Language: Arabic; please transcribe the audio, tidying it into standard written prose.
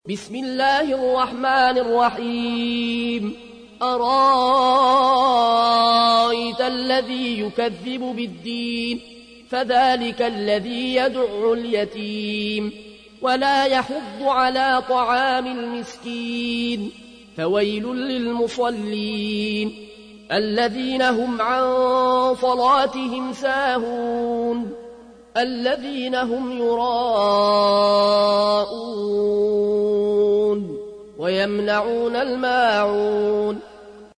بسم الله الرحمن الرحيم أرأيت الذي يكذب بالدين فذلك الذي يدع اليتيم ولا يحض على طعام المسكين فويل للمصلين الذين هم عن صلاتهم ساهون الذين هم يراءون ويمنعون الماعون